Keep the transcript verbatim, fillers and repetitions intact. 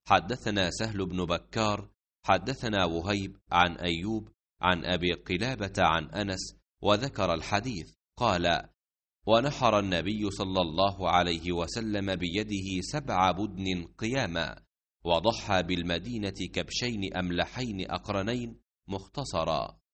حدثنا سهل بن بكار حدثنا وهيب عن أيوب عن أبي قلابة عن أنس وذكر الحديث. قال: ونحر النبي صلى الله عليه وسلم بيده سبع بدن قياما، وضحى بالمدينة كبشين أملحين أقرنين مختصرا.